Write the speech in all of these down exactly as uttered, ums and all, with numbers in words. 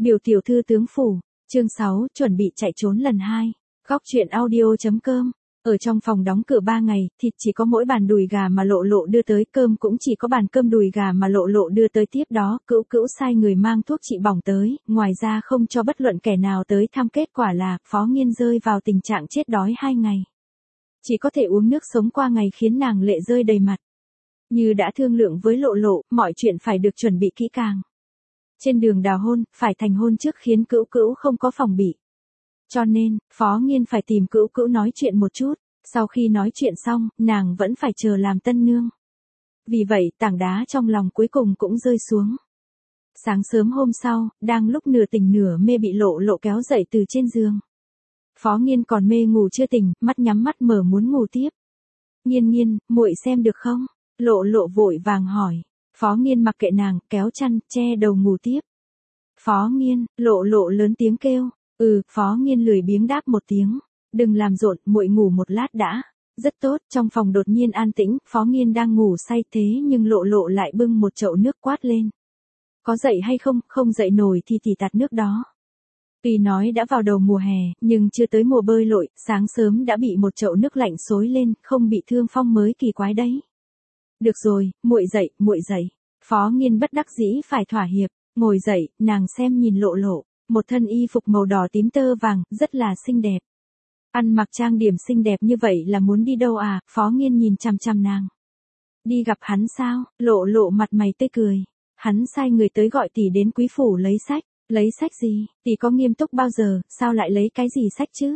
Biểu tiểu thư tướng phủ, chương sáu, chuẩn bị chạy trốn lần hai. Góc truyện audio.com. Ở trong phòng đóng cửa ba ngày, thịt chỉ có mỗi bàn đùi gà mà Lộ Lộ đưa tới, cơm cũng chỉ có bàn cơm đùi gà mà Lộ Lộ đưa tới, tiếp đó Cữu Cữu sai người mang thuốc trị bỏng tới, ngoài ra không cho bất luận kẻ nào tới thăm, kết quả là Phó Nghiên rơi vào tình trạng chết đói hai ngày. Chỉ có thể uống nước sống qua ngày, khiến nàng lệ rơi đầy mặt. Như đã thương lượng với Lộ Lộ, mọi chuyện phải được chuẩn bị kỹ càng. Trên đường đào hôn, phải thành hôn trước khiến Cữu Cữu không có phòng bị. Cho nên, Phó Nghiên phải tìm Cữu Cữu nói chuyện một chút, sau khi nói chuyện xong, nàng vẫn phải chờ làm tân nương. Vì vậy, tảng đá trong lòng cuối cùng cũng rơi xuống. Sáng sớm hôm sau, đang lúc nửa tỉnh nửa mê bị Lộ Lộ kéo dậy từ trên giường. Phó Nghiên còn mê ngủ chưa tỉnh, mắt nhắm mắt mở muốn ngủ tiếp. Nghiên nghiên, muội xem được không? Lộ Lộ vội vàng hỏi. Phó Nghiên mặc kệ nàng, kéo chăn, che đầu ngủ tiếp. Phó Nghiên, Lộ Lộ lớn tiếng kêu. Ừ, Phó Nghiên lười biếng đáp một tiếng. Đừng làm rộn, muội ngủ một lát đã. Rất tốt, trong phòng đột nhiên an tĩnh, Phó Nghiên đang ngủ say thế nhưng Lộ Lộ lại bưng một chậu nước quát lên. Có dậy hay không, không dậy nổi thì tỉ tạt nước đó. Tuy nói đã vào đầu mùa hè, nhưng chưa tới mùa bơi lội, sáng sớm đã bị một chậu nước lạnh xối lên, không bị thương phong mới kỳ quái đấy. Được rồi, muội dậy, muội dậy. Phó Nghiên bất đắc dĩ phải thỏa hiệp, ngồi dậy, nàng xem nhìn Lộ Lộ, một thân y phục màu đỏ tím tơ vàng, rất là xinh đẹp. Ăn mặc trang điểm xinh đẹp như vậy là muốn đi đâu à? Phó Nghiên nhìn chằm chằm nàng. Đi gặp hắn sao? Lộ Lộ mặt mày tươi cười. Hắn sai người tới gọi tỷ đến quý phủ lấy sách. Lấy sách gì? Tỷ có nghiêm túc bao giờ, sao lại lấy cái gì sách chứ?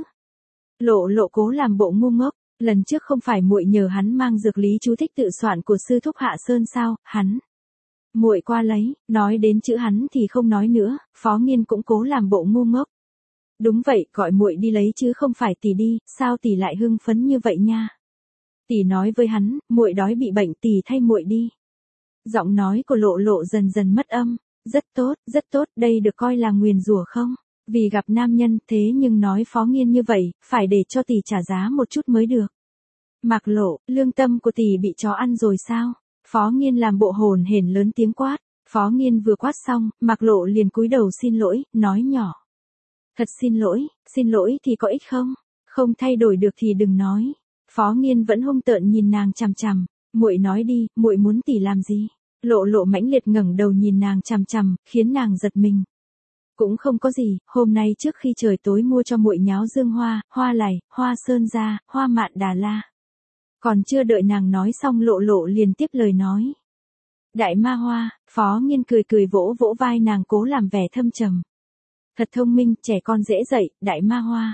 Lộ Lộ cố làm bộ ngu ngốc. Lần trước không phải muội nhờ hắn mang dược lý chú thích tự soạn của sư thúc Hạ Sơn sao? Hắn. Muội qua lấy, nói đến chữ hắn thì không nói nữa, Phó Nghiên cũng cố làm bộ ngu ngốc. Đúng vậy, gọi muội đi lấy chứ không phải tỷ đi, sao tỷ lại hưng phấn như vậy nha? Tỷ nói với hắn, muội đói bị bệnh, tỷ thay muội đi. Giọng nói của Lộ Lộ dần dần mất âm. Rất tốt, rất tốt, đây được coi là nguyền rủa không? Vì gặp nam nhân, thế nhưng nói Phó Nghiên như vậy, phải để cho tỷ trả giá một chút mới được. Mạc Lộ, lương tâm của tỷ bị chó ăn rồi sao? Phó Nghiên làm bộ hồn hển lớn tiếng quát. Phó Nghiên vừa quát xong, Mạc Lộ liền cúi đầu xin lỗi, nói nhỏ. Thật xin lỗi, xin lỗi thì có ích không? Không thay đổi được thì đừng nói. Phó Nghiên vẫn hung tợn nhìn nàng chằm chằm. Muội nói đi, muội muốn tỷ làm gì? Lộ Lộ mãnh liệt ngẩng đầu nhìn nàng chằm chằm, khiến nàng giật mình. Cũng không có gì, hôm nay trước khi trời tối mua cho muội nháo dương hoa, hoa lài, hoa sơn gia, hoa mạn đà la. Còn chưa đợi nàng nói xong Lộ Lộ liền tiếp lời nói. Đại ma hoa, Phó Nghiên cười cười vỗ vỗ vai nàng cố làm vẻ thâm trầm. Thật thông minh, trẻ con dễ dạy, đại ma hoa.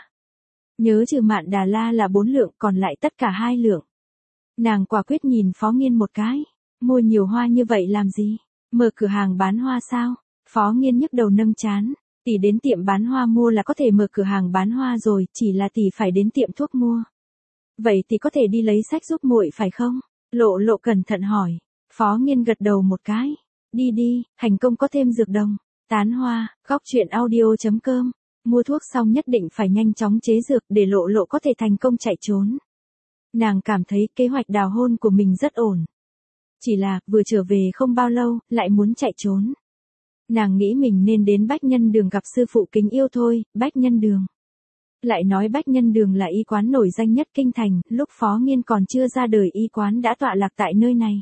Nhớ trừ mạn đà la là bốn lượng, còn lại tất cả hai lượng. Nàng quả quyết nhìn Phó Nghiên một cái. Mua nhiều hoa như vậy làm gì? Mở cửa hàng bán hoa sao? Phó Nghiên nhức đầu nâng trán. Tỷ đến tiệm bán hoa mua là có thể mở cửa hàng bán hoa rồi, chỉ là tỷ phải đến tiệm thuốc mua. Vậy tỷ có thể đi lấy sách giúp muội phải không? Lộ Lộ cẩn thận hỏi. Phó Nghiên gật đầu một cái. Đi đi, thành công có thêm dược đồng. Tán hoa, góc truyện audio.com. Mua thuốc xong nhất định phải nhanh chóng chế dược để Lộ Lộ có thể thành công chạy trốn. Nàng cảm thấy kế hoạch đào hôn của mình rất ổn. Chỉ là, vừa trở về không bao lâu, lại muốn chạy trốn. Nàng nghĩ mình nên đến Bách Nhân Đường gặp sư phụ Kính Yêu thôi, Bách Nhân Đường. Lại nói Bách Nhân Đường là y quán nổi danh nhất kinh thành, lúc Phó Nghiên còn chưa ra đời y quán đã tọa lạc tại nơi này.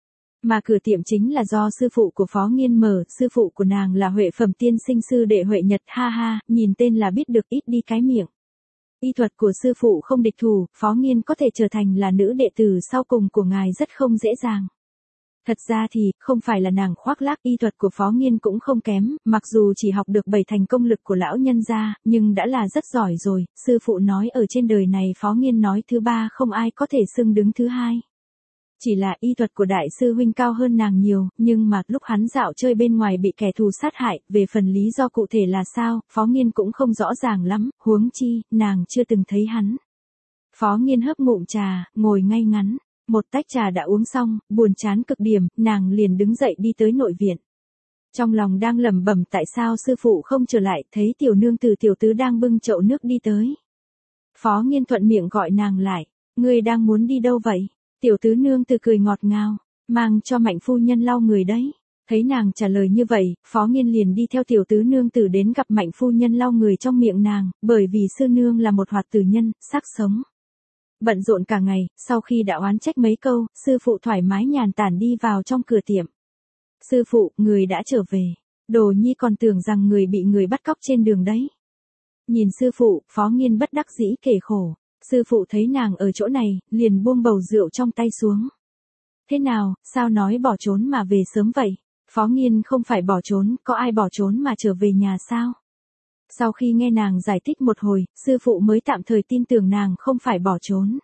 Mà cửa tiệm chính là do sư phụ của Phó Nghiên mở, sư phụ của nàng là Huệ Phẩm Tiên Sinh sư đệ Huệ Nhật, ha ha, nhìn tên là biết được ít đi cái miệng. Y thuật của sư phụ không địch thủ, Phó Nghiên có thể trở thành là nữ đệ tử sau cùng của ngài rất không dễ dàng. Thật ra thì, không phải là nàng khoác lác, y thuật của Phó Nghiên cũng không kém, mặc dù chỉ học được bảy thành công lực của lão nhân gia, nhưng đã là rất giỏi rồi, sư phụ nói ở trên đời này Phó Nghiên nói thứ ba không ai có thể xưng đứng thứ hai. Chỉ là y thuật của đại sư huynh cao hơn nàng nhiều, nhưng mà lúc hắn dạo chơi bên ngoài bị kẻ thù sát hại, về phần lý do cụ thể là sao, Phó Nghiên cũng không rõ ràng lắm, huống chi, nàng chưa từng thấy hắn. Phó Nghiên hớp ngụm trà, ngồi ngay ngắn. Một tách trà đã uống xong, buồn chán cực điểm, nàng liền đứng dậy đi tới nội viện. Trong lòng đang lẩm bẩm tại sao sư phụ không trở lại, thấy tiểu nương tử tiểu tứ đang bưng chậu nước đi tới. Phó Nghiên thuận miệng gọi nàng lại, ngươi đang muốn đi đâu vậy? Tiểu tứ nương tử cười ngọt ngào, mang cho Mạnh phu nhân lau người đấy. Thấy nàng trả lời như vậy, Phó Nghiên liền đi theo tiểu tứ nương tử đến gặp Mạnh phu nhân lau người trong miệng nàng, bởi vì sư nương là một hoạt tử nhân, sắc sống. Bận rộn cả ngày, sau khi đã oán trách mấy câu, sư phụ thoải mái nhàn tản đi vào trong cửa tiệm. Sư phụ, người đã trở về. Đồ Nhi còn tưởng rằng người bị người bắt cóc trên đường đấy. Nhìn sư phụ, Phó Nghiên bất đắc dĩ kể khổ. Sư phụ thấy nàng ở chỗ này, liền buông bầu rượu trong tay xuống. Thế nào, sao nói bỏ trốn mà về sớm vậy? Phó Nghiên không phải bỏ trốn, có ai bỏ trốn mà trở về nhà sao? Sau khi nghe nàng giải thích một hồi, sư phụ mới tạm thời tin tưởng nàng không phải bỏ trốn.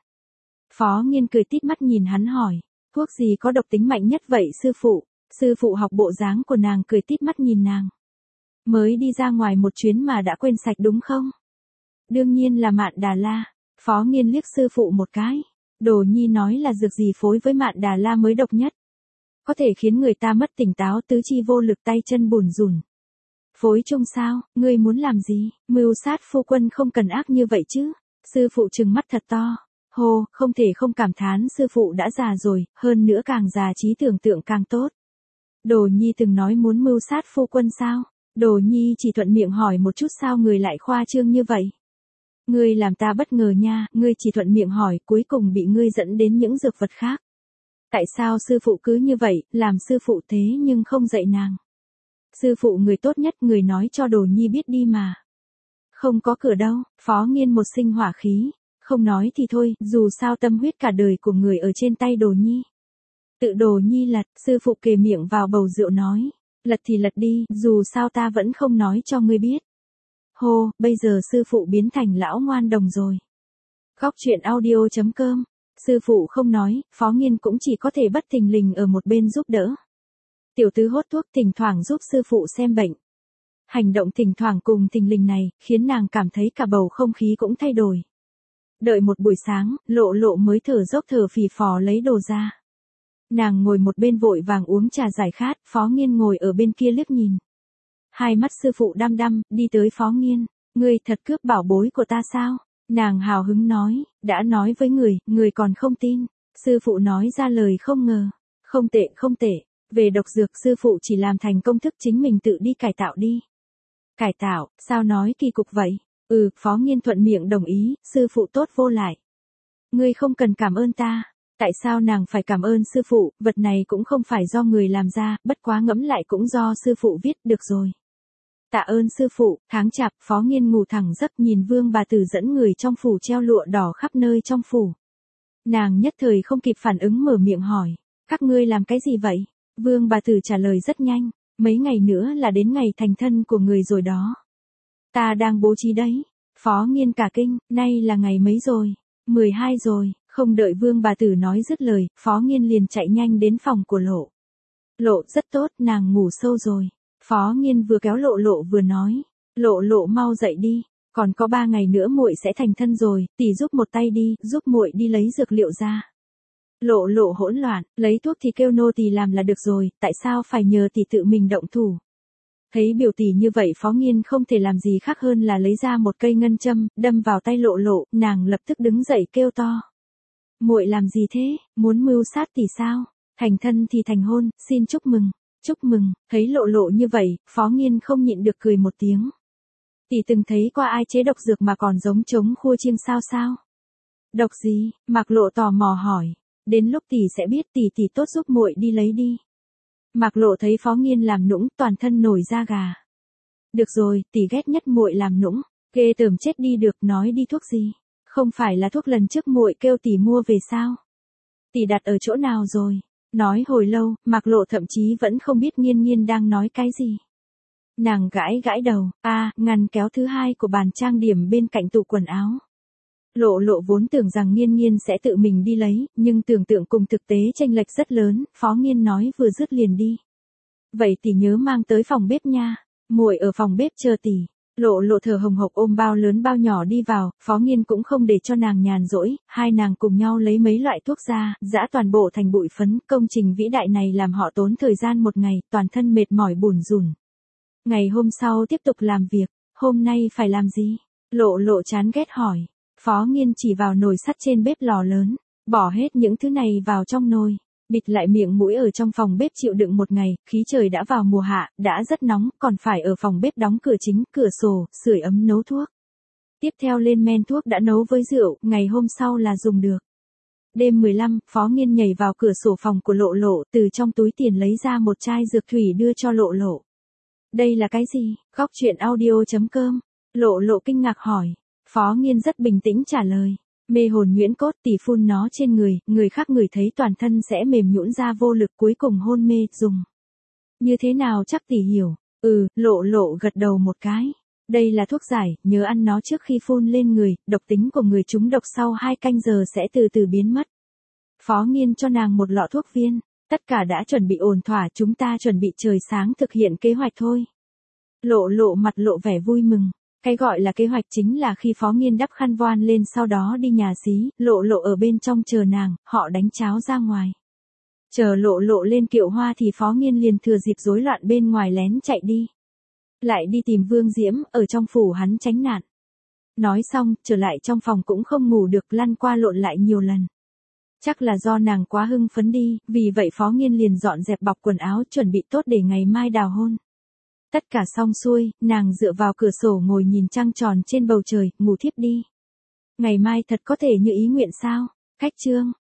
Phó Nghiên cười tít mắt nhìn hắn hỏi, thuốc gì có độc tính mạnh nhất vậy sư phụ? Sư phụ học bộ dáng của nàng cười tít mắt nhìn nàng. Mới đi ra ngoài một chuyến mà đã quên sạch đúng không? Đương nhiên là Mạn Đà La. Phó Nghiên liếc sư phụ một cái. Đồ Nhi nói là dược gì phối với Mạn Đà La mới độc nhất. Có thể khiến người ta mất tỉnh táo, tứ chi vô lực, tay chân bùn rùn. Phối chung sao, ngươi muốn làm gì? Mưu sát phu quân không cần ác như vậy chứ. Sư phụ trừng mắt thật to. Hô, không thể không cảm thán sư phụ đã già rồi, hơn nữa càng già trí tưởng tượng càng tốt. Đồ Nhi từng nói muốn mưu sát phu quân sao? Đồ Nhi chỉ thuận miệng hỏi một chút, sao người lại khoa trương như vậy? Ngươi làm ta bất ngờ nha, ngươi chỉ thuận miệng hỏi, cuối cùng bị ngươi dẫn đến những dược vật khác. Tại sao sư phụ cứ như vậy, làm sư phụ thế nhưng không dạy nàng? Sư phụ người tốt nhất, người nói cho Đồ Nhi biết đi mà. Không có cửa đâu, Phó Nghiên một sinh hỏa khí, không nói thì thôi, dù sao tâm huyết cả đời của người ở trên tay Đồ Nhi. Tự Đồ Nhi lật, sư phụ kề miệng vào bầu rượu nói, lật thì lật đi, dù sao ta vẫn không nói cho ngươi biết. Hô, bây giờ sư phụ biến thành lão ngoan đồng rồi. Góc truyện audio chấm com. Sư phụ không nói, Phó Nghiên cũng chỉ có thể bất thình lình ở một bên giúp đỡ. Tiểu tứ hốt thuốc thỉnh thoảng giúp sư phụ xem bệnh. Hành động thỉnh thoảng cùng thình lình này, khiến nàng cảm thấy cả bầu không khí cũng thay đổi. Đợi một buổi sáng, Lộ Lộ mới thở dốc thở phì phò lấy đồ ra. Nàng ngồi một bên vội vàng uống trà giải khát, Phó Nghiên ngồi ở bên kia liếc nhìn. Hai mắt sư phụ đăm đăm, đi tới Phó Nghiên, ngươi thật cướp bảo bối của ta sao? Nàng hào hứng nói, đã nói với người, người còn không tin. Sư phụ nói ra lời không ngờ. Không tệ, không tệ. Về độc dược, sư phụ chỉ làm thành công thức, chính mình tự đi cải tạo đi. Cải tạo, sao nói kỳ cục vậy? Ừ, Phó Nghiên thuận miệng đồng ý, sư phụ tốt vô lại. Ngươi không cần cảm ơn ta. Tại sao nàng phải cảm ơn sư phụ, vật này cũng không phải do người làm ra, bất quá ngẫm lại cũng do sư phụ viết, được rồi. Tạ ơn sư phụ. Tháng chạp, Phó Nghiên ngủ thẳng giấc nhìn Vương bà tử dẫn người trong phủ treo lụa đỏ khắp nơi trong phủ. Nàng nhất thời không kịp phản ứng mở miệng hỏi, các ngươi làm cái gì vậy? Vương bà tử trả lời rất nhanh, mấy ngày nữa là đến ngày thành thân của người rồi đó. Ta đang bố trí đấy. Phó Nghiên cả kinh, nay là ngày mấy rồi? mười hai rồi. Không đợi Vương bà tử nói dứt lời, Phó Nghiên liền chạy nhanh đến phòng của Lộ. Lộ rất tốt, nàng ngủ sâu rồi. Phó Nghiên vừa kéo Lộ Lộ vừa nói, Lộ Lộ mau dậy đi, còn có ba ngày nữa muội sẽ thành thân rồi, tỷ giúp một tay đi, giúp muội đi lấy dược liệu ra. Lộ Lộ hỗn loạn, lấy thuốc thì kêu nô tỳ làm là được rồi, tại sao phải nhờ tỷ tự mình động thủ? Thấy biểu tỷ như vậy, Phó Nghiên không thể làm gì khác hơn là lấy ra một cây ngân châm, đâm vào tay Lộ Lộ, nàng lập tức đứng dậy kêu to. Muội làm gì thế, muốn mưu sát tỷ sao? Thành thân thì thành hôn, xin chúc mừng. Chúc mừng. Thấy Lộ Lộ như vậy, Phó Nghiên không nhịn được cười một tiếng. Tỷ từng thấy qua ai chế độc dược mà còn giống trống khua chiêng sao sao? Độc gì? Mạc Lộ tò mò hỏi. Đến lúc tỷ sẽ biết, tỷ tỷ tốt giúp muội đi lấy đi. Mạc Lộ thấy Phó Nghiên làm nũng, toàn thân nổi da gà. Được rồi, tỷ ghét nhất muội làm nũng, ghê tởm chết đi được, nói đi thuốc gì? Không phải là thuốc lần trước muội kêu tỷ mua về sao? Tỷ đặt ở chỗ nào rồi? Nói hồi lâu, Mạc Lộ thậm chí vẫn không biết Nghiên Nghiên đang nói cái gì. Nàng gãi gãi đầu, a, à, ngăn kéo thứ hai của bàn trang điểm bên cạnh tủ quần áo. Lộ Lộ vốn tưởng rằng Nghiên Nghiên sẽ tự mình đi lấy, nhưng tưởng tượng cùng thực tế chênh lệch rất lớn, Phó Nghiên nói vừa dứt liền đi. Vậy tỷ nhớ mang tới phòng bếp nha, muội ở phòng bếp chờ tỷ. Lộ Lộ thở hồng hộc ôm bao lớn bao nhỏ đi vào, Phó Nghiên cũng không để cho nàng nhàn rỗi, hai nàng cùng nhau lấy mấy loại thuốc ra, giã toàn bộ thành bụi phấn, công trình vĩ đại này làm họ tốn thời gian một ngày, toàn thân mệt mỏi bủn rủn. Ngày hôm sau tiếp tục làm việc, hôm nay phải làm gì? Lộ Lộ chán ghét hỏi. Phó Nghiên chỉ vào nồi sắt trên bếp lò lớn, bỏ hết những thứ này vào trong nồi. Bịt lại miệng mũi ở trong phòng bếp chịu đựng một ngày, khí trời đã vào mùa hạ, đã rất nóng, còn phải ở phòng bếp đóng cửa chính, cửa sổ, sưởi ấm nấu thuốc. Tiếp theo lên men thuốc đã nấu với rượu, ngày hôm sau là dùng được. Đêm mười lăm, Phó Nghiên nhảy vào cửa sổ phòng của Lộ Lộ, từ trong túi tiền lấy ra một chai dược thủy đưa cho Lộ Lộ. Đây là cái gì? Góc truyện audio.com. Lộ Lộ kinh ngạc hỏi. Phó Nghiên rất bình tĩnh trả lời. Mê hồn nhuyễn cốt, tỷ phun nó trên người, người khác ngửi thấy toàn thân sẽ mềm nhũn ra vô lực, cuối cùng hôn mê, dùng. Như thế nào chắc tỷ hiểu. Ừ, Lộ Lộ gật đầu một cái. Đây là thuốc giải, nhớ ăn nó trước khi phun lên người, độc tính của người trúng độc sau hai canh giờ sẽ từ từ biến mất. Phó Nghiên cho nàng một lọ thuốc viên, tất cả đã chuẩn bị ổn thỏa, chúng ta chuẩn bị trời sáng thực hiện kế hoạch thôi. Lộ Lộ mặt lộ vẻ vui mừng. Cái gọi là kế hoạch chính là khi Phó Nghiên đắp khăn voan lên sau đó đi nhà xí, Lộ Lộ ở bên trong chờ nàng, họ đánh cháo ra ngoài. Chờ Lộ Lộ lên kiệu hoa thì Phó Nghiên liền thừa dịp rối loạn bên ngoài lén chạy đi. Lại đi tìm Vương Diễm, ở trong phủ hắn tránh nạn. Nói xong, trở lại trong phòng cũng không ngủ được, lăn qua lộn lại nhiều lần. Chắc là do nàng quá hưng phấn đi, vì vậy Phó Nghiên liền dọn dẹp bọc quần áo chuẩn bị tốt để ngày mai đào hôn. Tất cả xong xuôi, nàng dựa vào cửa sổ ngồi nhìn trăng tròn trên bầu trời, ngủ thiếp đi. Ngày mai thật có thể như ý nguyện sao? Cách chương.